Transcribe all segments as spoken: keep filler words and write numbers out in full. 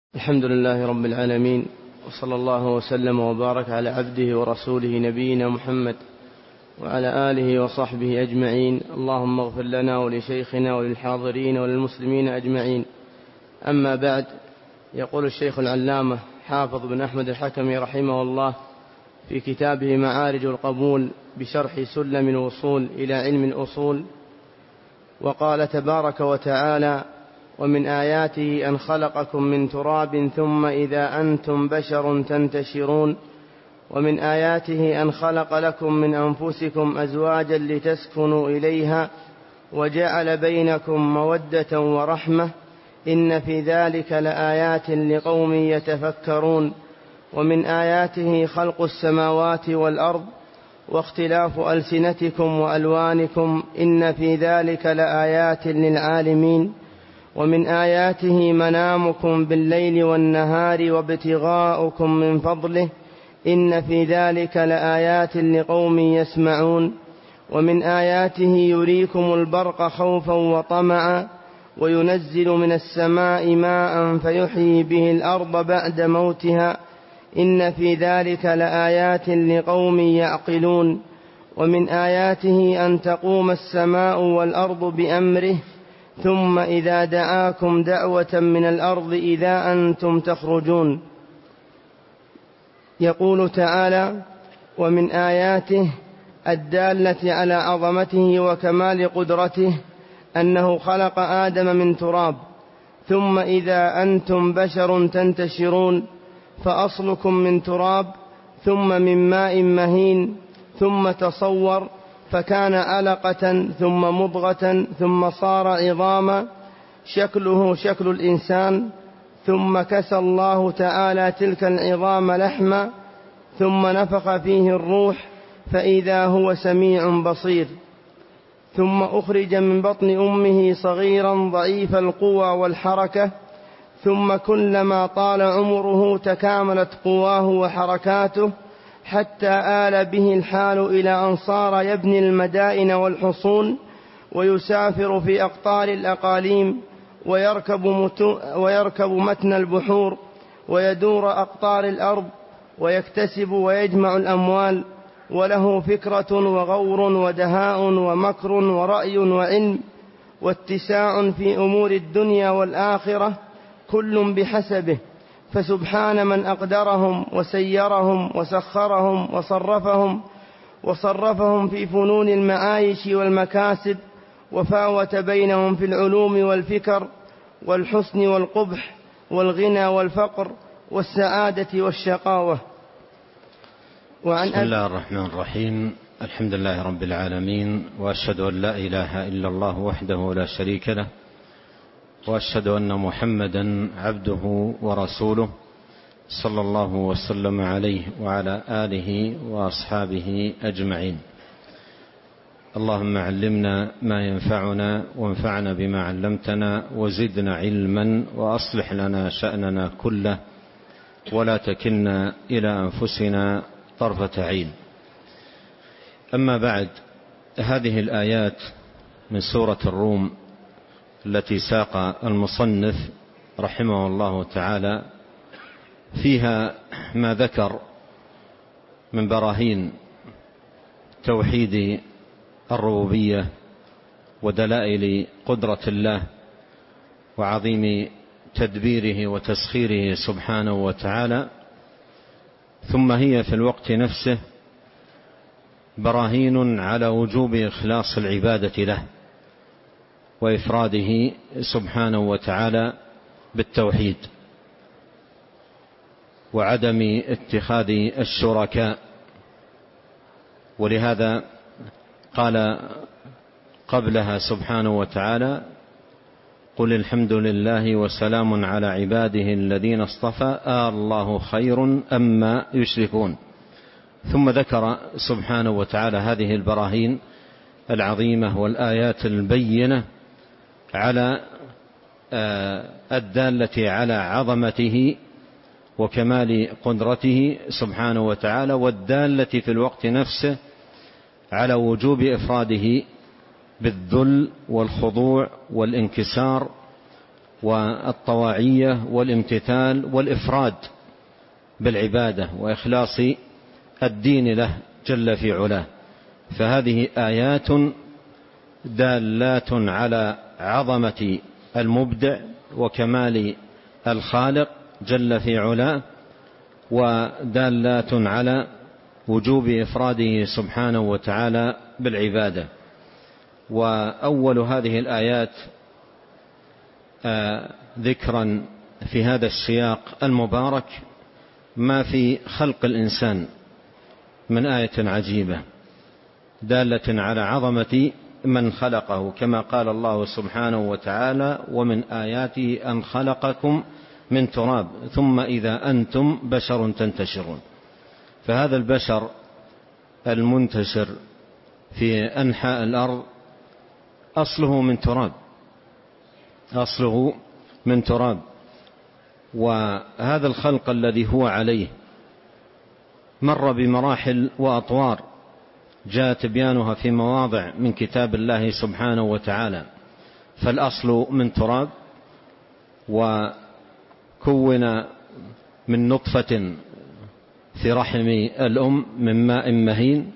الحمد لله رب العالمين، وصلى الله وسلم وبارك على عبده ورسوله نبينا محمد وعلى آله وصحبه أجمعين. اللهم اغفر لنا ولشيخنا وللحاضرين وللمسلمين أجمعين. أما بعد، يقول الشيخ العلامة حافظ بن أحمد الحكمي رحمه الله في كتابه معارج القبول بشرح سلم الوصول إلى علم الأصول: وقال تبارك وتعالى: ومن آياته أن خلقكم من تراب ثم إذا أنتم بشر تنتشرون، ومن آياته أن خلق لكم من أنفسكم أزواجا لتسكنوا إليها وجعل بينكم مودة ورحمة، إن في ذلك لآيات لقوم يتفكرون. ومن آياته خلق السماوات والأرض واختلاف ألسنتكم وألوانكم، إن في ذلك لآيات للعالمين. ومن آياته منامكم بالليل والنهار وابتغاؤكم من فضله، إن في ذلك لآيات لقوم يسمعون. ومن آياته يريكم البرق خوفا وطمعا وينزل من السماء ماء فيحيي به الأرض بعد موتها، إن في ذلك لآيات لقوم يعقلون. ومن آياته أن تقوم السماء والأرض بأمره، ثم إذا دعاكم دعوة من الأرض إذا أنتم تخرجون. يقول تعالى: ومن آياته الدالة على عظمته وكمال قدرته أنه خلق آدم من تراب، ثم إذا أنتم بشر تنتشرون، فأصلكم من تراب، ثم من ماء مهين، ثم تصور فكان علقة، ثم مضغة، ثم صار عظاما شكله شكل الإنسان، ثم كسى الله تعالى تلك العظام لحما، ثم نفخ فيه الروح فإذا هو سميع بصير، ثم أخرج من بطن أمه صغيرا ضعيف القوى والحركة، ثم كلما طال عمره تكاملت قواه وحركاته، حتى آل به الحال إلى أن صار يبني المدائن والحصون، ويسافر في أقطار الأقاليم، ويركب, متو ويركب متن البحور، ويدور أقطار الأرض، ويكتسب ويجمع الأموال، وله فكرة وغور ودهاء ومكر ورأي وعلم واتساع في أمور الدنيا والآخرة، كل بحسبه. فسبحان من أقدرهم وسيرهم وسخرهم وصرفهم وصرفهم في فنون المعايش والمكاسب، وفاوت بينهم في العلوم والفكر والحسن والقبح والغنى والفقر والسعادة والشقاوة. وعن بسم الله الرحمن الرحيم. الحمد لله رب العالمين، وأشهد أن لا إله إلا الله وحده لا شريك له، وأشهد أن محمدا عبده ورسوله، صلى الله وسلم عليه وعلى آله وأصحابه أجمعين. اللهم علمنا ما ينفعنا، وانفعنا بما علمتنا، وزدنا علما، وأصلح لنا شأننا كله، ولا تكلنا إلى أنفسنا طرفة عين. أما بعد، هذه الآيات من سورة الروم التي ساق المصنف رحمه الله تعالى فيها ما ذكر من براهين توحيد الربوبية ودلائل قدرة الله وعظيم تدبيره وتسخيره سبحانه وتعالى، ثم هي في الوقت نفسه براهين على وجوب إخلاص العبادة له وإفراده سبحانه وتعالى بالتوحيد، وعدم اتخاذ الشركاء. ولهذا قال قبلها سبحانه وتعالى: قل الحمد لله وسلام على عباده الذين اصطفى آه الله خير أما يشركون. ثم ذكر سبحانه وتعالى هذه البراهين العظيمة والآيات البينة على الدالة على عظمته وكمال قدرته سبحانه وتعالى، والدالة في الوقت نفسه على وجوب إفراده بالذل والخضوع والانكسار والطواعية والامتثال والإفراد بالعبادة وإخلاص الدين له جل في علاه. فهذه آيات دالات على عظمة المبدع وكمال الخالق جل في علاه، ودالات على وجوب إفراده سبحانه وتعالى بالعبادة. وأول هذه الآيات آه ذكرا في هذا السياق المبارك ما في خلق الإنسان من آية عجيبة دالة على عظمة من خلقه، كما قال الله سبحانه وتعالى: ومن آياته أن خلقكم من تراب ثم إذا أنتم بشر تنتشرون. فهذا البشر المنتشر في أنحاء الأرض أصله من تراب، أصله من تراب. وهذا الخلق الذي هو عليه مر بمراحل وأطوار جاء تبيانها في مواضع من كتاب الله سبحانه وتعالى. فالأصل من تراب، وكون من نطفة في رحم الأم من ماء مهين،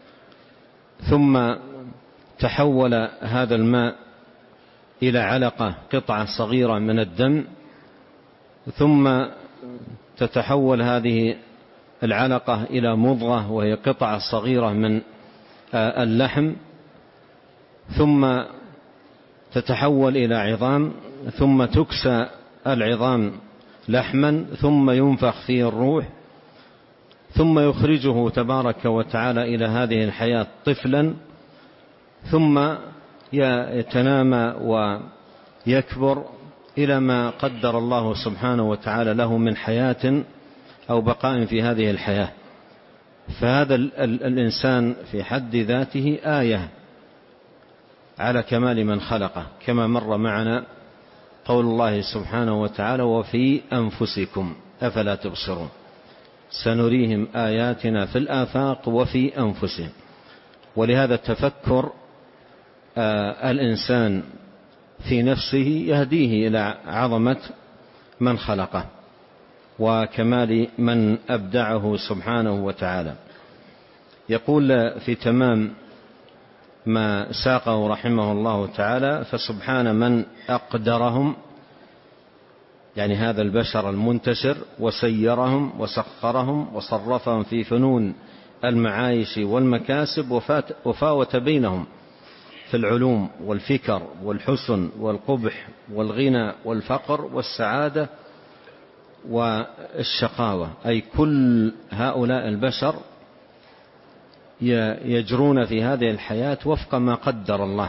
ثم تحول هذا الماء إلى علقة قطعة صغيرة من الدم، ثم تتحول هذه العلقة إلى مضغة وهي قطعة صغيرة من اللحم، ثم تتحول إلى عظام، ثم تكسى العظام لحما، ثم ينفخ فيه الروح، ثم يخرجه تبارك وتعالى إلى هذه الحياة طفلا، ثم يتنامى ويكبر إلى ما قدر الله سبحانه وتعالى له من حياة أو بقاء في هذه الحياة. فهذا الإنسان في حد ذاته آية على كمال من خلقه، كما مر معنا قول الله سبحانه وتعالى: وفي أنفسكم أفلا تبصرون، سنريهم آياتنا في الآفاق وفي أنفسهم. ولهذا التفكر آه الإنسان في نفسه يهديه إلى عظمة من خلقه وكمال من أبدعه سبحانه وتعالى. يقول في تمام ما ساقه رحمه الله تعالى: فسبحان من أقدرهم، يعني هذا البشر المنتشر، وسيرهم وسخرهم وصرفهم في فنون المعايش والمكاسب، وفاوت بينهم في العلوم والفكر والحسن والقبح والغنى والفقر والسعادة والشقاوة. أي كل هؤلاء البشر يجرون في هذه الحياة وفق ما قدر الله،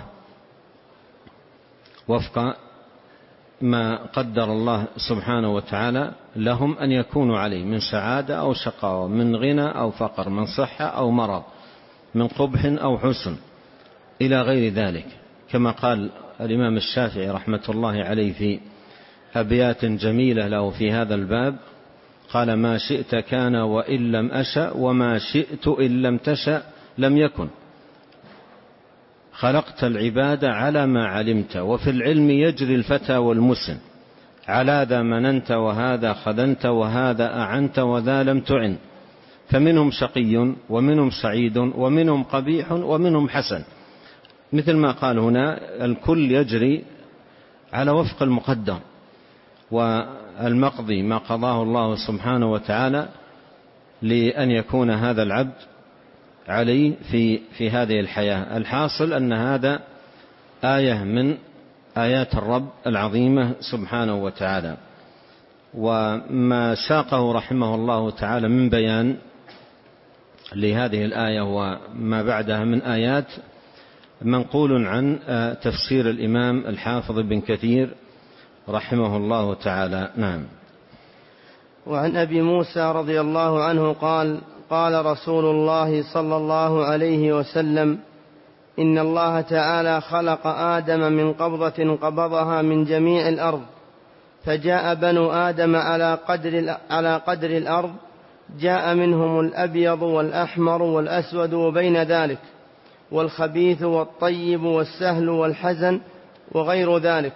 وفق ما قدر الله سبحانه وتعالى لهم أن يكونوا عليه من سعادة أو شقاوة، من غنى أو فقر، من صحة أو مرض، من قبح أو حسن، إلى غير ذلك. كما قال الإمام الشافعي رحمة الله عليه في أبيات جميلة له في هذا الباب، قال: ما شئت كان وإن لم أشأ، وما شئت إن لم تشأ لم يكن. خلقت العباد على ما علمت، وفي العلم يجري الفتى والمسن، على ذا مننت وهذا خذنت، وهذا أعنت وذا لم تعن. فمنهم شقي ومنهم سعيد ومنهم قبيح ومنهم حسن. مثل ما قال هنا: الكل يجري على وفق المقدر والمقضي ما قضاه الله سبحانه وتعالى لأن يكون هذا العبد عليه في في هذه الحياة. الحاصل أن هذا آية من آيات الرب العظيمة سبحانه وتعالى. وما ساقه رحمه الله تعالى من بيان لهذه الآية وما بعدها من آيات منقول عن تفسير الإمام الحافظ بن كثير رحمه الله تعالى. نعم. وعن أبي موسى رضي الله عنه قال: قال رسول الله صلى الله عليه وسلم: إن الله تعالى خلق آدم من قبضة قبضها من جميع الأرض، فجاء بنو آدم على قدر, على قدر الأرض، جاء منهم الأبيض والأحمر والأسود وبين ذلك، والخبيث والطيب والسهل والحزن وغير ذلك،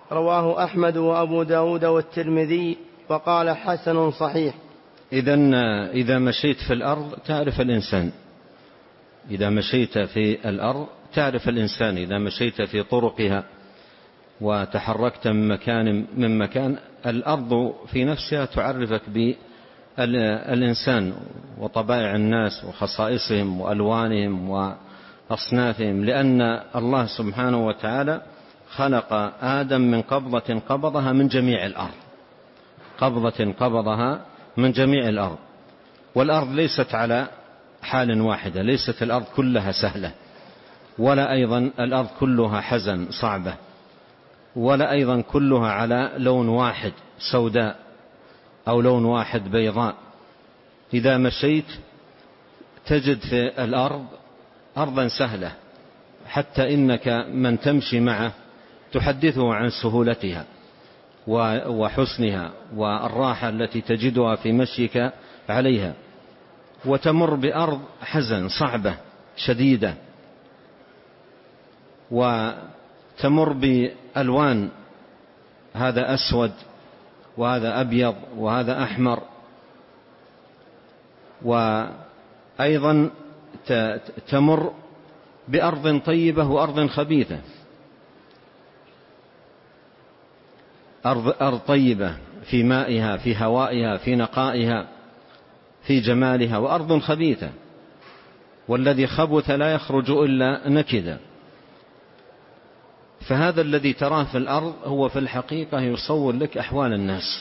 رواه أحمد وأبو داود والترمذي وقال حسن صحيح. إذن إذا مشيت في الأرض تعرف الإنسان، إذا مشيت في الأرض تعرف الإنسان، إذا مشيت في طرقها وتحركت من مكان من مكان الأرض في نفسها تعرفك بالإنسان وطبائع الناس وخصائصهم وألوانهم وأصنافهم، لأن الله سبحانه وتعالى خلق آدم من قبضة قبضها من جميع الأرض، قبضة قبضها من جميع الأرض. والأرض ليست على حال واحدة، ليست الأرض كلها سهلة، ولا أيضا الأرض كلها حزن صعبة، ولا أيضا كلها على لون واحد سوداء أو لون واحد بيضاء. إذا مشيت تجد في الأرض أرضا سهلة، حتى إنك من تمشي معه تحدثه عن سهولتها وحسنها والراحة التي تجدها في مشيك عليها. وتمر بأرض حزن صعبة شديدة، وتمر بألوان، هذا أسود وهذا أبيض وهذا أحمر. وأيضا تمر بأرض طيبة وأرض خبيثة، أرض, أرض طيبة في مائها في هوائها في نقائها في جمالها، وأرض خبيثة والذي خبث لا يخرج إلا نكدا. فهذا الذي تراه في الأرض هو في الحقيقة يصور لك أحوال الناس،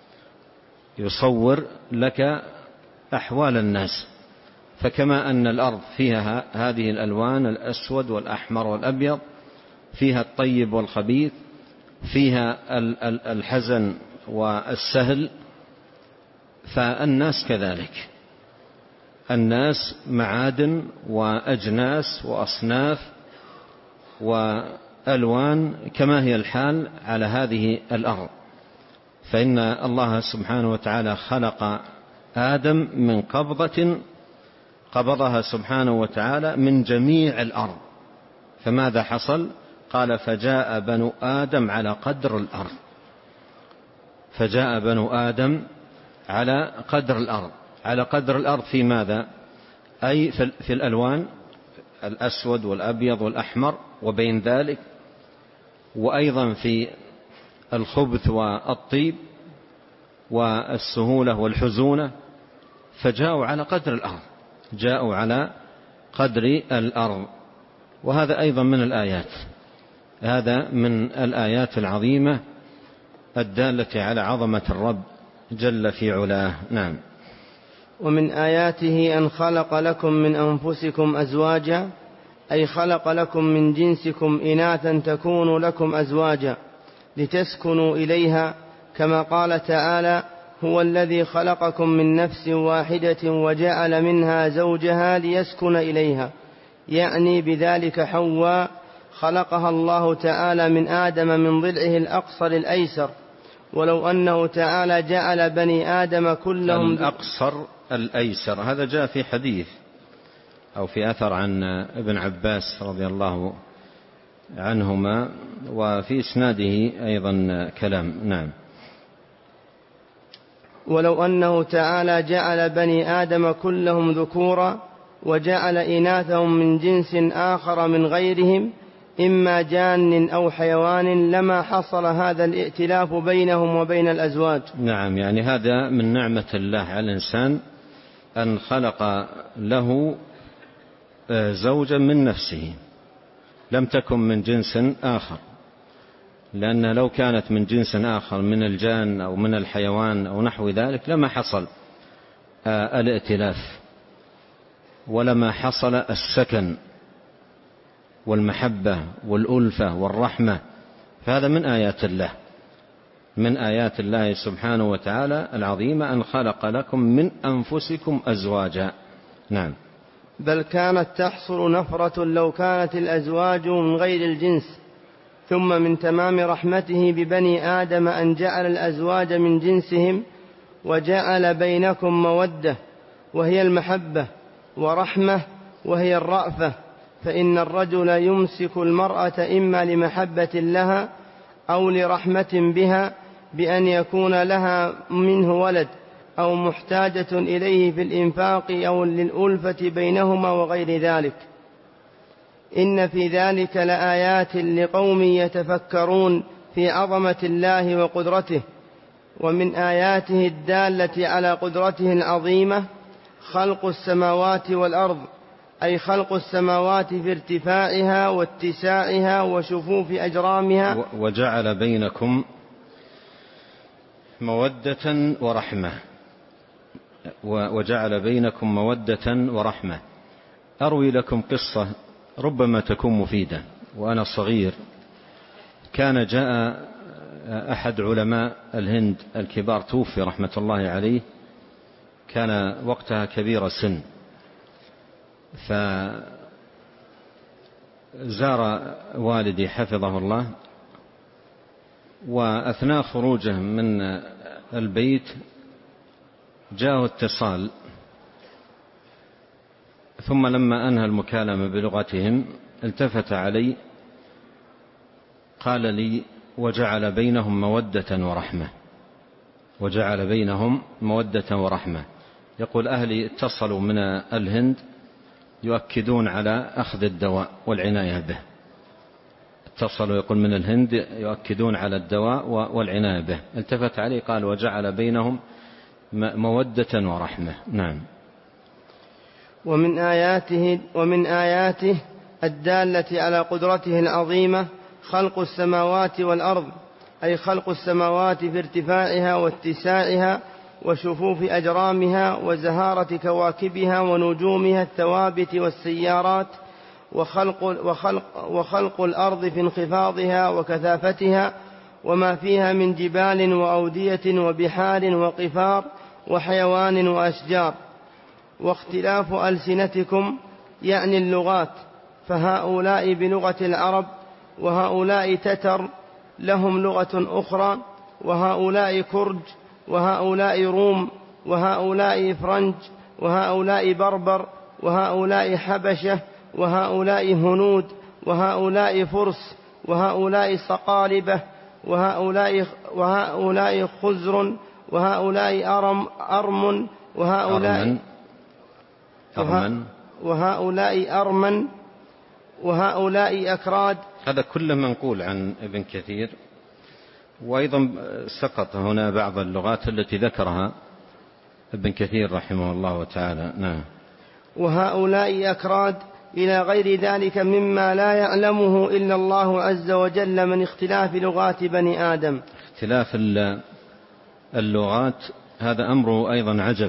يصور لك أحوال الناس. فكما أن الأرض فيها هذه الألوان الأسود والأحمر والأبيض، فيها الطيب والخبيث، فيها الحزن والسهل، فالناس كذلك، الناس معادن وأجناس وأصناف وألوان كما هي الحال على هذه الأرض. فإن الله سبحانه وتعالى خلق آدم من قبضة قبضها سبحانه وتعالى من جميع الأرض. فماذا حصل؟ قال فجاء بنو آدم على قدر الأرض، فجاء بنو آدم على قدر الأرض. على قدر الأرض في ماذا؟ أي في الألوان الأسود والأبيض والأحمر وبين ذلك، وأيضا في الخبث والطيب والسهولة والحزونة. فجاءوا على قدر الأرض، جاءوا على قدر الأرض. وهذا أيضا من الآيات، هذا من الآيات العظيمة الدالة على عظمة الرب جل في علاه. نعم. ومن آياته أن خلق لكم من أنفسكم أزواجا، أي خلق لكم من جنسكم إناثا تكون لكم أزواجا لتسكنوا إليها، كما قال تعالى هو الذي خلقكم من نفس واحدة وجعل منها زوجها ليسكن إليها، يعني بذلك حواء خلقها الله تعالى من آدم من ضلعه الأقصر الأيسر. ولو أنه تعالى جعل بني آدم كلهم الأقصر الأيسر، هذا جاء في حديث أو في أثر عن ابن عباس رضي الله عنهما، وفي إسناده أيضا كلام. نعم. ولو أنه تعالى جعل بني آدم كلهم ذكورا وجعل إناثهم من جنس آخر من غيرهم إما جان أو حيوان لما حصل هذا الائتلاف بينهم وبين الأزواج. نعم، يعني هذا من نعمة الله على الإنسان أن خلق له زوجا من نفسه، لم تكن من جنس آخر، لأن لو كانت من جنس آخر من الجان أو من الحيوان أو نحو ذلك لما حصل الائتلاف ولما حصل السكن والمحبة والألفة والرحمة. فهذا من آيات الله، من آيات الله سبحانه وتعالى العظيمة أن خلق لكم من أنفسكم أزواجا. نعم. بل كانت تحصل نفرة لو كانت الأزواج من غير الجنس، ثم من تمام رحمته ببني آدم أن جعل الأزواج من جنسهم وجعل بينكم مودة وهي المحبة، ورحمة وهي الرأفة. فإن الرجل يمسك المرأة إما لمحبة لها أو لرحمة بها بأن يكون لها منه ولد، أو محتاجة إليه في الإنفاق أو للألفة بينهما وغير ذلك. إن في ذلك لآيات لقوم يتفكرون في عظمة الله وقدرته. ومن آياته الدالة على قدرته العظيمة خلق السماوات والأرض، أي خلق السماوات في ارتفاعها واتساعها وشفوف أجرامها. وجعل بينكم مودة ورحمة وجعل بينكم مودة ورحمة. أروي لكم قصة ربما تكون مفيدة. وأنا صغير كان جاء أحد علماء الهند الكبار، توفي رحمة الله عليه، كان وقتها كبير السن، فزار والدي حفظه الله، وأثناء خروجه من البيت جاءه اتصال، ثم لما أنهى المكالمة بلغتهم التفت علي قال لي: وجعل بينهم مودة ورحمة. وجعل بينهم مودة ورحمة. يقول: أهلي اتصلوا من الهند يؤكدون على أخذ الدواء والعناية به. اتصلوا يقول من الهند يؤكدون على الدواء والعناية به. التفت عليه قال: وجعل بينهم مودة ورحمة. نعم. ومن آياته, ومن آياته الدالة على قدرته العظيمة خلق السماوات والأرض، أي خلق السماوات في ارتفاعها واتساعها وشفوف أجرامها وزهارة كواكبها ونجومها الثوابت والسيارات، وخلق, وخلق, وخلق الأرض في انخفاضها وكثافتها وما فيها من جبال وأودية وبحار وقفار وحيوان وأشجار. واختلاف ألسنتكم يعني اللغات، فهؤلاء بلغة العرب، وهؤلاء تتر لهم لغة أخرى، وهؤلاء كرج، وهؤلاء روم، وهؤلاء فرنج، وهؤلاء بربر، وهؤلاء حبشة، وهؤلاء هنود، وهؤلاء فرس، وهؤلاء صقالبة، وهؤلاء, وهؤلاء خزر، وهؤلاء أرم, أرم وهؤلاء أرمن وهؤلاء أرمن وهؤلاء أكراد. هذا كله منقول عن ابن كثير. وأيضا سقط هنا بعض اللغات التي ذكرها ابن كثير رحمه الله تعالى. نعم. وهؤلاء أكراد إلى غير ذلك مما لا يعلمه إلا الله عز وجل من اختلاف لغات بني آدم. اختلاف اللغات هذا أمره أيضا عجب،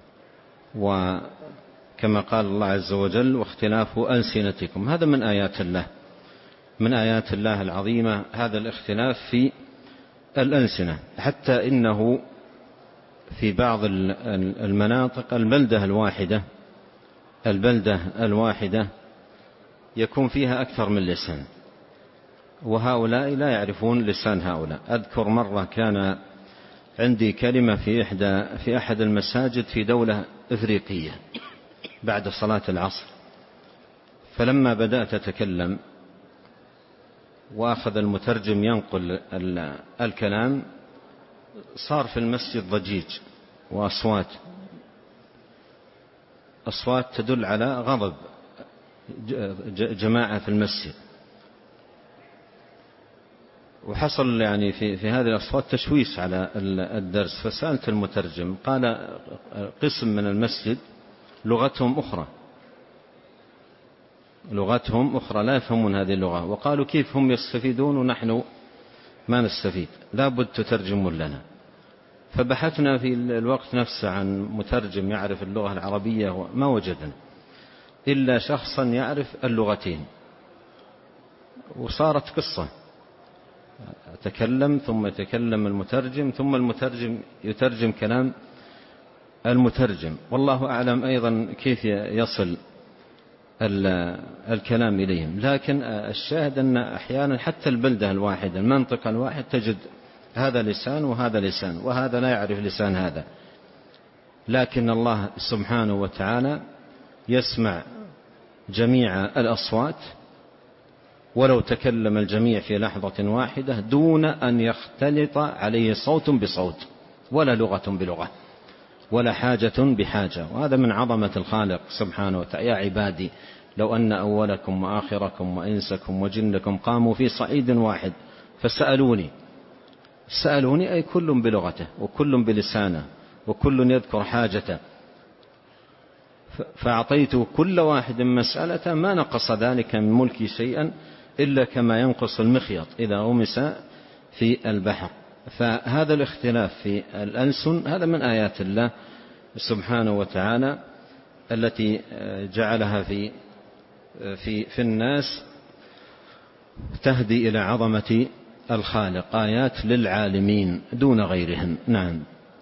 وكما قال الله عز وجل: واختلاف ألسنتكم. هذا من آيات الله، من آيات الله العظيمة هذا الاختلاف في الألسنة، حتى إنه في بعض المناطق البلدة الواحدة البلدة الواحدة يكون فيها أكثر من لسان، وهؤلاء لا يعرفون لسان هؤلاء. أذكر مرة كان عندي كلمة في إحدى في أحد المساجد في دولة إفريقية بعد صلاة العصر، فلما بدأت أتكلم وأخذ المترجم ينقل الكلام صار في المسجد ضجيج وأصوات أصوات تدل على غضب جماعة في المسجد، وحصل يعني في في هذه الأصوات تشويش على الدرس. فسألت المترجم قال: قسم من المسجد لغتهم أخرى لغتهم أخرى لا يفهمون هذه اللغة، وقالوا كيف هم يستفيدون ونحن ما نستفيد، لا بد تترجمون لنا. فبحثنا في الوقت نفسه عن مترجم يعرف اللغة العربية وما وجدنا إلا شخصا يعرف اللغتين، وصارت قصة، أتكلم ثم يتكلم المترجم ثم المترجم يترجم كلام المترجم، والله أعلم أيضا كيف يصل الكلام إليهم. لكن الشاهد أن أحيانا حتى البلدة الواحدة المنطقة الواحد تجد هذا لسان وهذا لسان، وهذا لا يعرف لسان هذا، لكن الله سبحانه وتعالى يسمع جميع الأصوات ولو تكلم الجميع في لحظة واحدة دون أن يختلط عليه صوت بصوت، ولا لغة بلغة، ولا حاجة بحاجة. وهذا من عظمة الخالق سبحانه وتعالى. يا عبادي لو أن أولكم وآخركم وإنسكم وجنكم قاموا في صعيد واحد فسألوني، سألوني أي كل بلغته وكل بلسانه وكل يذكر حاجته، فأعطيت كل واحد مسألة ما نقص ذلك من ملكي شيئا إلا كما ينقص المخيط إذا غمس في البحر. فهذا الاختلاف في الألسن هذا من آيات الله سبحانه وتعالى التي جعلها في في في الناس تهدي إلى عظمة الخالق، آيات للعالمين دون غيرهم. نعم.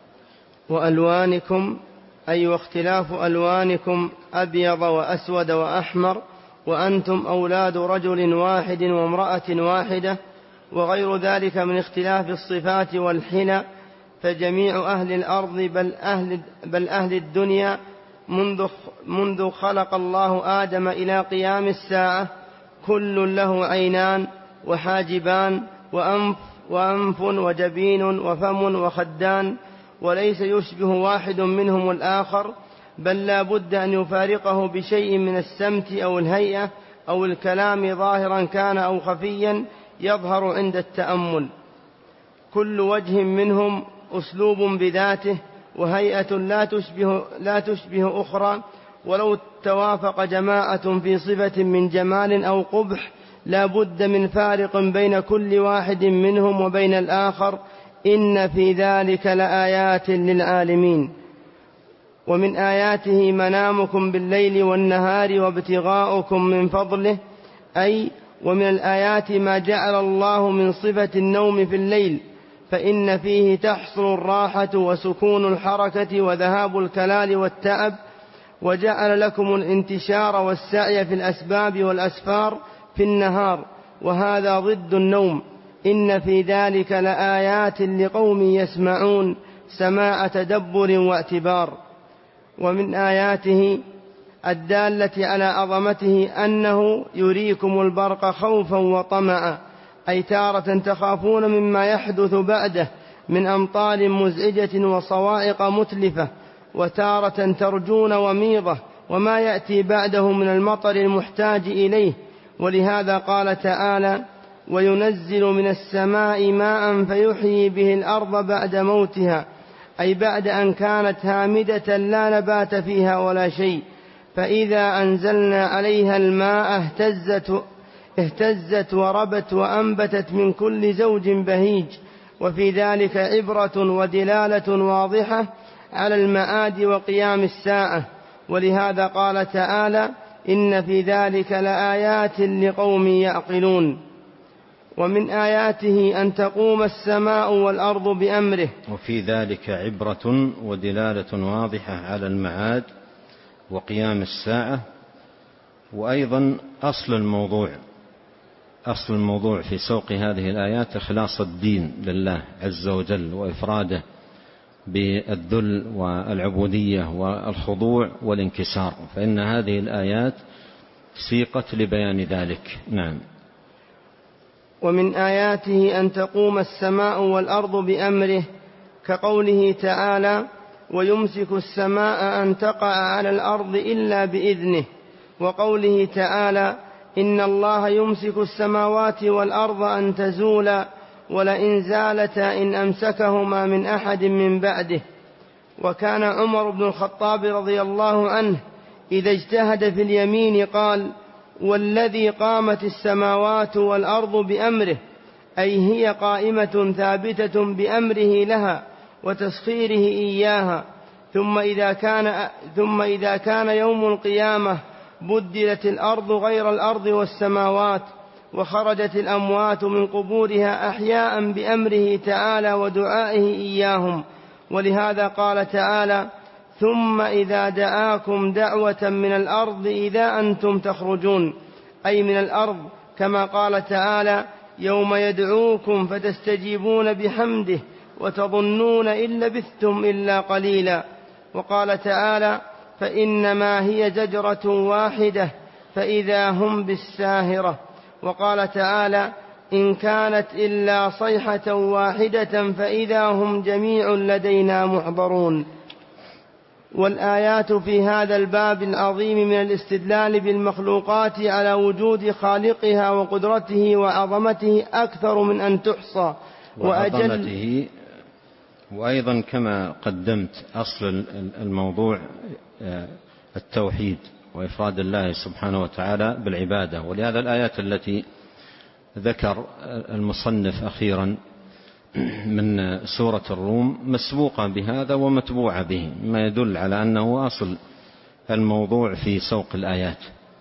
وألوانكم أي واختلاف ألوانكم أبيض وأسود وأحمر، وأنتم أولاد رجل واحد وامرأة واحدة، وغير ذلك من اختلاف الصفات والحلى. فجميع أهل الأرض بل أهل, بل أهل الدنيا منذ, منذ خلق الله آدم إلى قيام الساعة كل له عينان وحاجبان وأنف, وأنف وجبين وفم وخدان، وليس يشبه واحد منهم الآخر، بل لا بد أن يفارقه بشيء من السمت أو الهيئة أو الكلام ظاهرا كان أو خفيا يظهر عند التأمل. كل وجه منهم أسلوب بذاته وهيئة لا تشبه, لا تشبه أخرى، ولو توافق جماعة في صفة من جمال أو قبح لا بد من فارق بين كل واحد منهم وبين الآخر. إن في ذلك لآيات للعالمين. ومن آياته منامكم بالليل والنهار وابتغاؤكم من فضله، أي ومن الآيات ما جعل الله من صفة النوم في الليل، فإن فيه تحصل الراحة وسكون الحركة وذهاب الكلال والتعب، وجعل لكم الانتشار والسعي في الأسباب والأسفار في النهار، وهذا ضد النوم. إن في ذلك لآيات لقوم يسمعون سماع تدبر واعتبار. ومن آياته الدالة على عظمته أنه يريكم البرق خوفا وطمعا، أي تارة تخافون مما يحدث بعده من أمطار مزعجة وصواعق متلفة، وتارة ترجون وميضة وما يأتي بعده من المطر المحتاج إليه. ولهذا قال تعالى: وينزل من السماء ماء فيحيي به الأرض بعد موتها، أي بعد أن كانت هامدة لا نبات فيها ولا شيء، فإذا أنزلنا عليها الماء اهتزت, اهتزت وربت وأنبتت من كل زوج بهيج. وفي ذلك عبرة ودلالة واضحة على المعاد وقيام الساعة. ولهذا قال تعالى: إن في ذلك لآيات لقوم يعقلون. ومن آياته أن تقوم السماء والأرض بأمره. وفي ذلك عبرة ودلالة واضحة على المعاد وقيام الساعة. وأيضا أصل الموضوع أصل الموضوع في سوق هذه الآيات إخلاص الدين لله عز وجل وإفراده بالذل والعبودية والخضوع والانكسار، فإن هذه الآيات سيقت لبيان ذلك. نعم. ومن آياته أن تقوم السماء والأرض بأمره، كقوله تعالى: ويمسك السماء أن تقع على الأرض إلا بإذنه. وقوله تعالى: إن الله يمسك السماوات والأرض أن تزولا ولئن زالتا إن أمسكهما من أحد من بعده. وكان عمر بن الخطاب رضي الله عنه إذا اجتهد في اليمين قال: والذي قامت السماوات والأرض بأمره، أي هي قائمة ثابتة بأمره لها وتسخيره إياها. ثم إذا كان, ثم إذا كان يوم القيامة بدلت الأرض غير الأرض والسماوات، وخرجت الأموات من قبورها أحياء بأمره تعالى ودعائه إياهم. ولهذا قال تعالى: ثم إذا دعاكم دعوة من الأرض إذا أنتم تخرجون، أي من الأرض، كما قال تعالى: يوم يدعوكم فتستجيبون بحمده وتظنون إن لبثتم إلا قليلا. وقال تعالى: فإنما هي زجرة واحدة فإذا هم بالساهرة. وقال تعالى: إن كانت إلا صيحة واحدة فإذا هم جميع لدينا محضرون. والآيات في هذا الباب العظيم من الاستدلال بالمخلوقات على وجود خالقها وقدرته وعظمته أكثر من أن تحصى وأجل. وأيضا كما قدمت أصل الموضوع التوحيد وإفراد الله سبحانه وتعالى بالعبادة، ولهذا الآيات التي ذكر المصنف أخيرا من سورة الروم مسبوقة بهذا ومتبوعة به، ما يدل على أنه أصل الموضوع في سوق الآيات.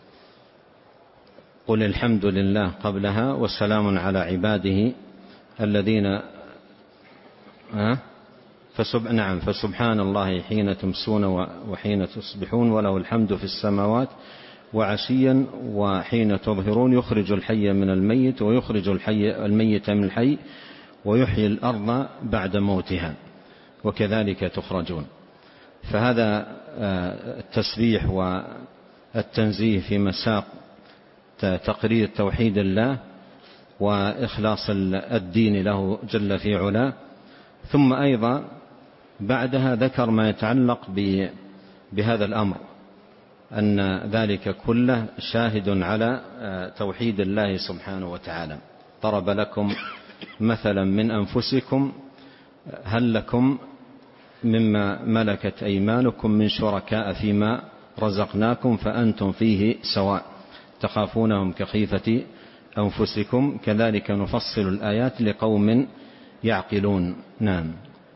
قل الحمد لله قبلها وسلام على عباده الذين فسب... نعم فسبحان الله حين تمسون وحين تصبحون وله الحمد في السماوات وعشيا وحين تظهرون يخرج الحي من الميت ويخرج الحي الميت من الحي ويحيي الأرض بعد موتها وكذلك تخرجون. فهذا التسبيح والتنزيه في مساق تقرير توحيد الله وإخلاص الدين له جل في علاه. ثم أيضا بعدها ذكر ما يتعلق بهذا الأمر، أن ذلك كله شاهد على توحيد الله سبحانه وتعالى. ضرب لكم مثلا من أنفسكم هل لكم مما ملكت أيمانكم من شركاء فيما رزقناكم فأنتم فيه سواء تخافونهم كخيفة أنفسكم كذلك نفصل الآيات لقوم يعقلون. نعم.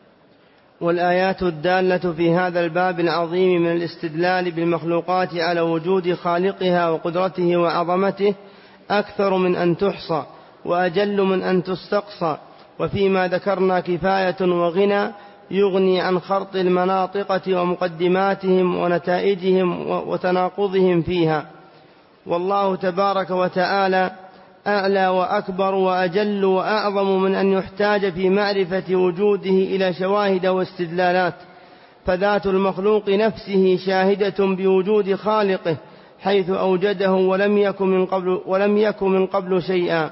والآيات الدالة في هذا الباب العظيم من الاستدلال بالمخلوقات على وجود خالقها وقدرته وعظمته أكثر من أن تحصى وأجل من أن تستقصى، وفيما ذكرنا كفاية وغنى يغني عن خرط المناطقة ومقدماتهم ونتائجهم وتناقضهم فيها. والله تبارك وتعالى أعلى وأكبر وأجل وأعظم من أن يحتاج في معرفة وجوده إلى شواهد واستدلالات، فذات المخلوق نفسه شاهدة بوجود خالقه حيث أوجده ولم يكن من قبل, ولم يكن من قبل شيئا،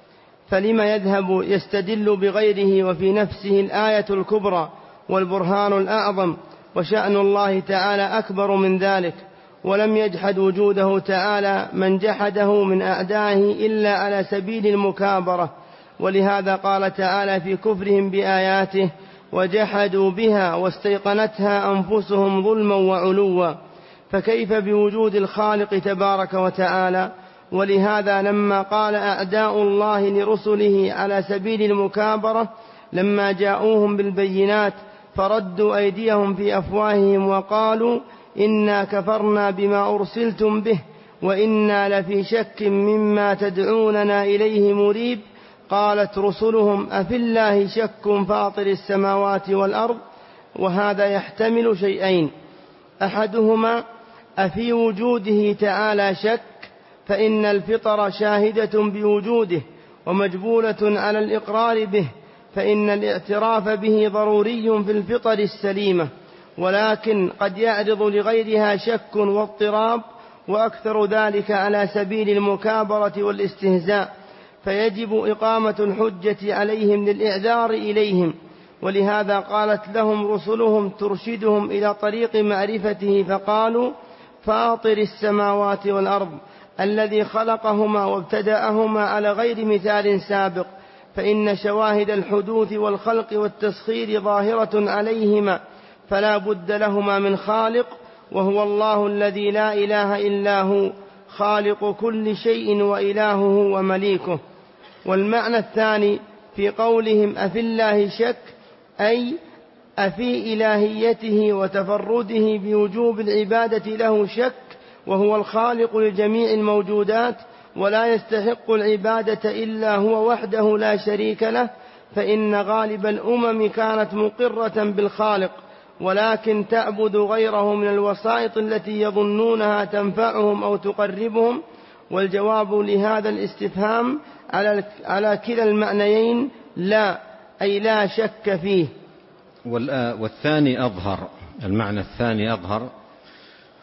فلما يذهب يستدل بغيره وفي نفسه الآية الكبرى والبرهان الأعظم، وشأن الله تعالى أكبر من ذلك. ولم يجحد وجوده تعالى من جحده من أعدائه إلا على سبيل المكابرة، ولهذا قال تعالى في كفرهم بآياته: وجحدوا بها واستيقنتها أنفسهم ظلما وعلوا. فكيف بوجود الخالق تبارك وتعالى؟ ولهذا لما قال أعداء الله لرسله على سبيل المكابرة لما جاءوهم بالبينات فردوا أيديهم في أفواههم وقالوا: إنا كفرنا بما أرسلتم به وإنا لفي شك مما تدعوننا إليه مريب. قالت رسلهم: أفي الله شك فاطر السماوات والأرض؟ وهذا يحتمل شيئين: أحدهما أفي وجوده تعالى شك، فإن الفطر شاهدة بوجوده ومجبولة على الإقرار به، فإن الاعتراف به ضروري في الفطر السليمة، ولكن قد يعرض لغيرها شك واضطراب، وأكثر ذلك على سبيل المكابرة والاستهزاء، فيجب إقامة الحجة عليهم للإعذار إليهم. ولهذا قالت لهم رسلهم ترشدهم إلى طريق معرفته فقالوا: فاطر السماوات والأرض الذي خلقهما وابتدأهما على غير مثال سابق، فإن شواهد الحدوث والخلق والتسخير ظاهرة عليهما، فلا بد لهما من خالق، وهو الله الذي لا إله إلا هو، خالق كل شيء وإلهه ومليكه. والمعنى الثاني في قولهم أفي الله شك، أي أفي إلهيته وتفرده بوجوب العبادة له شك، وهو الخالق لجميع الموجودات ولا يستحق العبادة إلا هو وحده لا شريك له، فإن غالب الأمم كانت مقرة بالخالق ولكن تعبد غيره من الوسائط التي يظنونها تنفعهم أو تقربهم. والجواب لهذا الاستفهام على كلا المعنيين لا، أي لا شك فيه. والثاني أظهر، المعنى الثاني أظهر،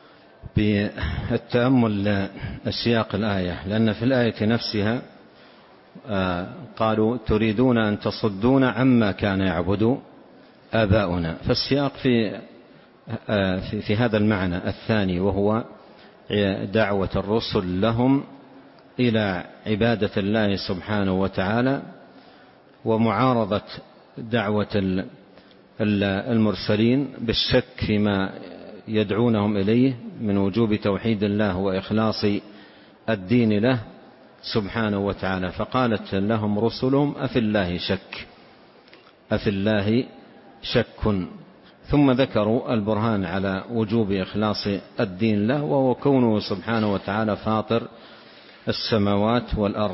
بالتأمل السياق الآية، لأن في الآية نفسها قالوا تريدون أن تصدون عما كان يعبد آباؤنا، فالسياق في في, في هذا المعنى الثاني، وهو دعوة الرسل لهم إلى عبادة الله سبحانه وتعالى، ومعارضة دعوة المرسلين بالشك فيما يدعونهم إليه من وجوب توحيد الله وإخلاص الدين له سبحانه وتعالى. فقالت لهم رسلهم أفي الله شك أفي الله شك ثم ذكروا البرهان على وجوب إخلاص الدين له، وهو كونه سبحانه وتعالى فاطر السماوات والأرض.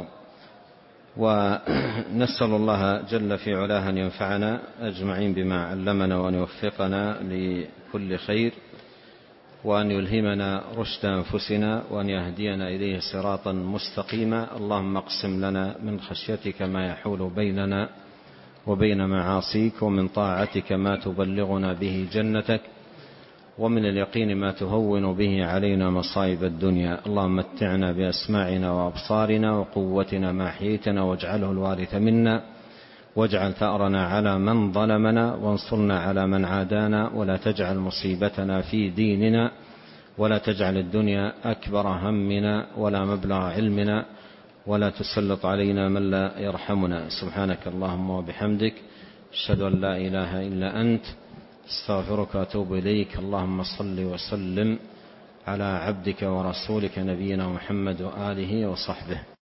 ونسأل الله جل في علاه أن ينفعنا أجمعين بما علمنا، وأن يوفقنا لكل خير، وأن يلهمنا رشد أنفسنا، وأن يهدينا إليه صراطا مستقيما. اللهم اقسم لنا من خشيتك ما يحول بيننا وبين معاصيك، ومن طاعتك ما تبلغنا به جنتك، ومن اليقين ما تهون به علينا مصائب الدنيا. اللهم متعنا بأسماعنا وأبصارنا وقوتنا ما أحييتنا، واجعله الوارث منا، واجعل ثأرنا على من ظلمنا، وانصرنا على من عادانا، ولا تجعل مصيبتنا في ديننا، ولا تجعل الدنيا أكبر همنا ولا مبلغ علمنا، ولا تسلط علينا من لا يرحمنا. سبحانك اللهم وبحمدك، أشهد أن لا إله إلا أنت، استغفرك وأتوب إليك. اللهم صل وسلم على عبدك ورسولك نبينا محمد وآله وصحبه.